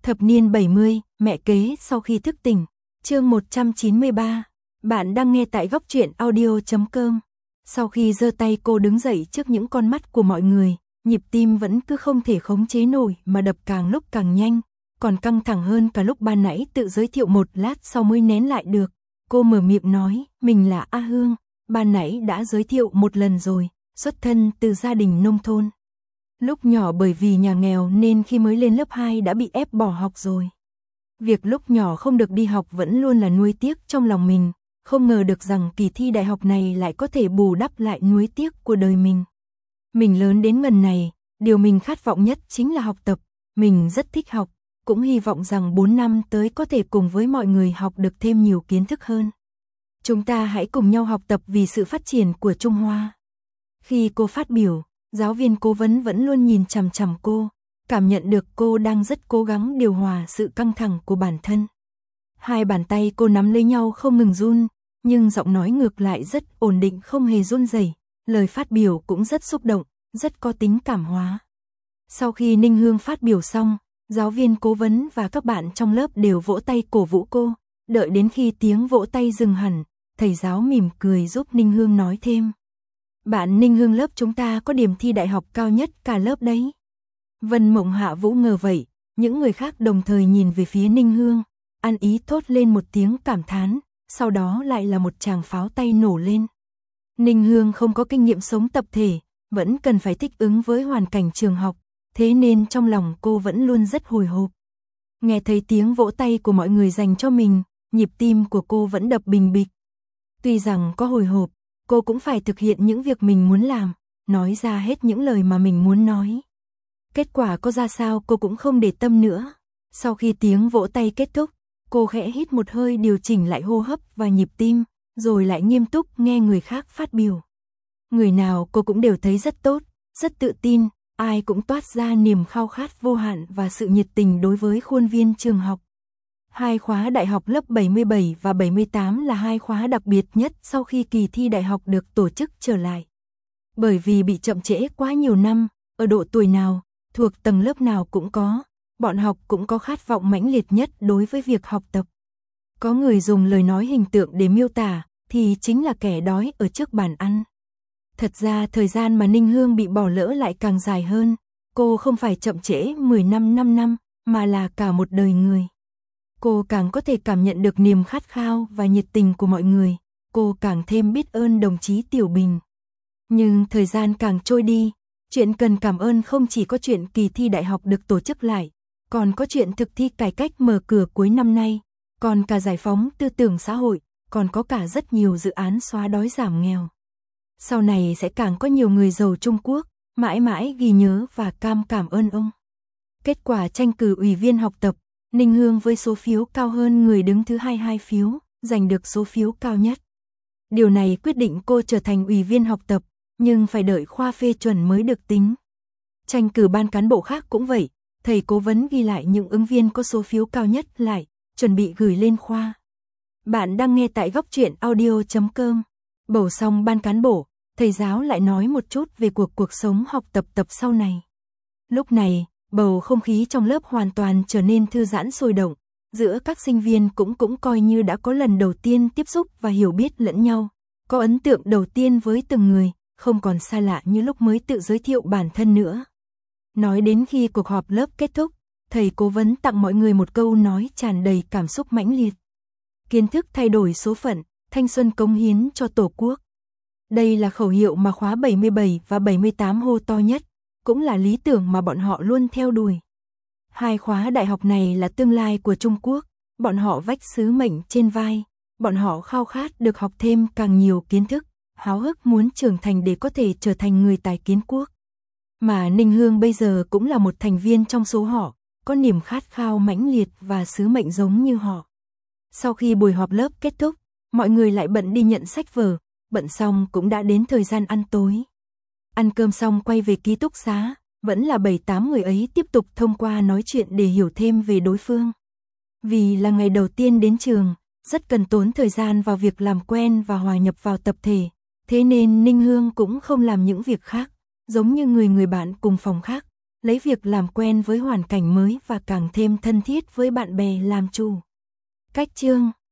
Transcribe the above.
Thập niên 70, mẹ kế sau khi thức tỉnh. Chương 193. Bạn đang nghe tại góc truyện audio.com. Sau khi giơ tay cô đứng dậy trước những con mắt của mọi người, nhịp tim vẫn cứ không thể khống chế nổi mà đập càng lúc càng nhanh, còn căng thẳng hơn cả lúc ban nãy tự giới thiệu một lát sau mới nén lại được. Cô mở miệng nói, mình là A Hương, ban nãy đã giới thiệu một lần rồi, xuất thân từ gia đình nông thôn. Lúc nhỏ bởi vì nhà nghèo nên khi mới lên lớp 2 đã bị ép bỏ học rồi. Việc lúc nhỏ không được đi học vẫn luôn là nuối tiếc trong lòng mình, không ngờ được rằng kỳ thi đại học này lại có thể bù đắp lại nuối tiếc của đời mình. Mình lớn đến ngần này, điều mình khát vọng nhất chính là học tập, mình rất thích học, cũng hy vọng rằng 4 năm tới có thể cùng với mọi người học được thêm nhiều kiến thức hơn. Chúng ta hãy cùng nhau học tập vì sự phát triển của Trung Hoa. Khi cô phát biểu, giáo viên cố vấn vẫn luôn nhìn chằm chằm cô, cảm nhận được cô đang rất cố gắng điều hòa sự căng thẳng của bản thân. Hai bàn tay cô nắm lấy nhau không ngừng run, nhưng giọng nói ngược lại rất ổn định không hề run rẩy, lời phát biểu cũng rất xúc động, rất có tính cảm hóa. Sau khi Ninh Hương phát biểu xong, giáo viên cố vấn và các bạn trong lớp đều vỗ tay cổ vũ cô, đợi đến khi tiếng vỗ tay dừng hẳn, thầy giáo mỉm cười giúp Ninh Hương nói thêm. Bạn Ninh Hương lớp chúng ta có điểm thi đại học cao nhất cả lớp đấy. Vân Mộng Hạ Vũ ngờ vậy, những người khác đồng thời nhìn về phía Ninh Hương, ăn ý thốt lên một tiếng cảm thán, sau đó lại là một tràng pháo tay nổ lên. Ninh Hương không có kinh nghiệm sống tập thể, vẫn cần phải thích ứng với hoàn cảnh trường học, thế nên trong lòng cô vẫn luôn rất hồi hộp. Nghe thấy tiếng vỗ tay của mọi người dành cho mình, nhịp tim của cô vẫn đập bình bịch. Tuy rằng có hồi hộp, cô cũng phải thực hiện những việc mình muốn làm, nói ra hết những lời mà mình muốn nói. Kết quả có ra sao cô cũng không để tâm nữa. Sau khi tiếng vỗ tay kết thúc, cô khẽ hít một hơi điều chỉnh lại hô hấp và nhịp tim, rồi lại nghiêm túc nghe người khác phát biểu. Người nào cô cũng đều thấy rất tốt, rất tự tin, ai cũng toát ra niềm khao khát vô hạn và sự nhiệt tình đối với khuôn viên trường học. Hai khóa đại học lớp 77 và 78 là hai khóa đặc biệt nhất sau khi kỳ thi đại học được tổ chức trở lại. Bởi vì bị chậm trễ quá nhiều năm, ở độ tuổi nào, thuộc tầng lớp nào cũng có, bọn học cũng có khát vọng mãnh liệt nhất đối với việc học tập. Có người dùng lời nói hình tượng để miêu tả, thì chính là kẻ đói ở trước bàn ăn. Thật ra thời gian mà Ninh Hương bị bỏ lỡ lại càng dài hơn, cô không phải chậm trễ 10 năm 5 năm, mà là cả một đời người. Cô càng có thể cảm nhận được niềm khát khao và nhiệt tình của mọi người, cô càng thêm biết ơn đồng chí Tiểu Bình. Nhưng thời gian càng trôi đi, chuyện cần cảm ơn không chỉ có chuyện kỳ thi đại học được tổ chức lại, còn có chuyện thực thi cải cách mở cửa cuối năm nay, còn cả giải phóng tư tưởng xã hội, còn có cả rất nhiều dự án xóa đói giảm nghèo. Sau này sẽ càng có nhiều người giàu Trung Quốc, mãi mãi ghi nhớ và cảm ơn ông. Kết quả tranh cử ủy viên học tập, Ninh Hương với số phiếu cao hơn người đứng thứ 22 phiếu, giành được số phiếu cao nhất. Điều này quyết định cô trở thành ủy viên học tập, nhưng phải đợi khoa phê chuẩn mới được tính. Tranh cử ban cán bộ khác cũng vậy, thầy cố vấn ghi lại những ứng viên có số phiếu cao nhất lại, chuẩn bị gửi lên khoa. Bạn đang nghe tại góc truyện audio.com. Bầu xong ban cán bộ, thầy giáo lại nói một chút về cuộc sống học tập sau này. Lúc này, bầu không khí trong lớp hoàn toàn trở nên thư giãn sôi động, giữa các sinh viên cũng coi như đã có lần đầu tiên tiếp xúc và hiểu biết lẫn nhau, có ấn tượng đầu tiên với từng người, không còn xa lạ như lúc mới tự giới thiệu bản thân nữa. Nói đến khi cuộc họp lớp kết thúc, thầy cố vấn tặng mọi người một câu nói tràn đầy cảm xúc mãnh liệt. Kiến thức thay đổi số phận, thanh xuân cống hiến cho Tổ quốc. Đây là khẩu hiệu mà khóa 77 và 78 hô to nhất, cũng là lý tưởng mà bọn họ luôn theo đuổi. Hai khóa đại học này là tương lai của Trung Quốc, bọn họ vác sứ mệnh trên vai, bọn họ khao khát được học thêm càng nhiều kiến thức, háo hức muốn trưởng thành để có thể trở thành người tài kiến quốc. Mà Ninh Hương bây giờ cũng là một thành viên trong số họ, có niềm khát khao mãnh liệt và sứ mệnh giống như họ. Sau khi buổi họp lớp kết thúc, mọi người lại bận đi nhận sách vở, bận xong cũng đã đến thời gian ăn tối. Ăn cơm xong quay về ký túc xá, vẫn là 7-8 người ấy tiếp tục thông qua nói chuyện để hiểu thêm về đối phương. Vì là ngày đầu tiên đến trường, rất cần tốn thời gian vào việc làm quen và hòa nhập vào tập thể, thế nên Ninh Hương cũng không làm những việc khác, giống như người bạn cùng phòng khác, lấy việc làm quen với hoàn cảnh mới và càng thêm thân thiết với bạn bè làm chủ. Cách chương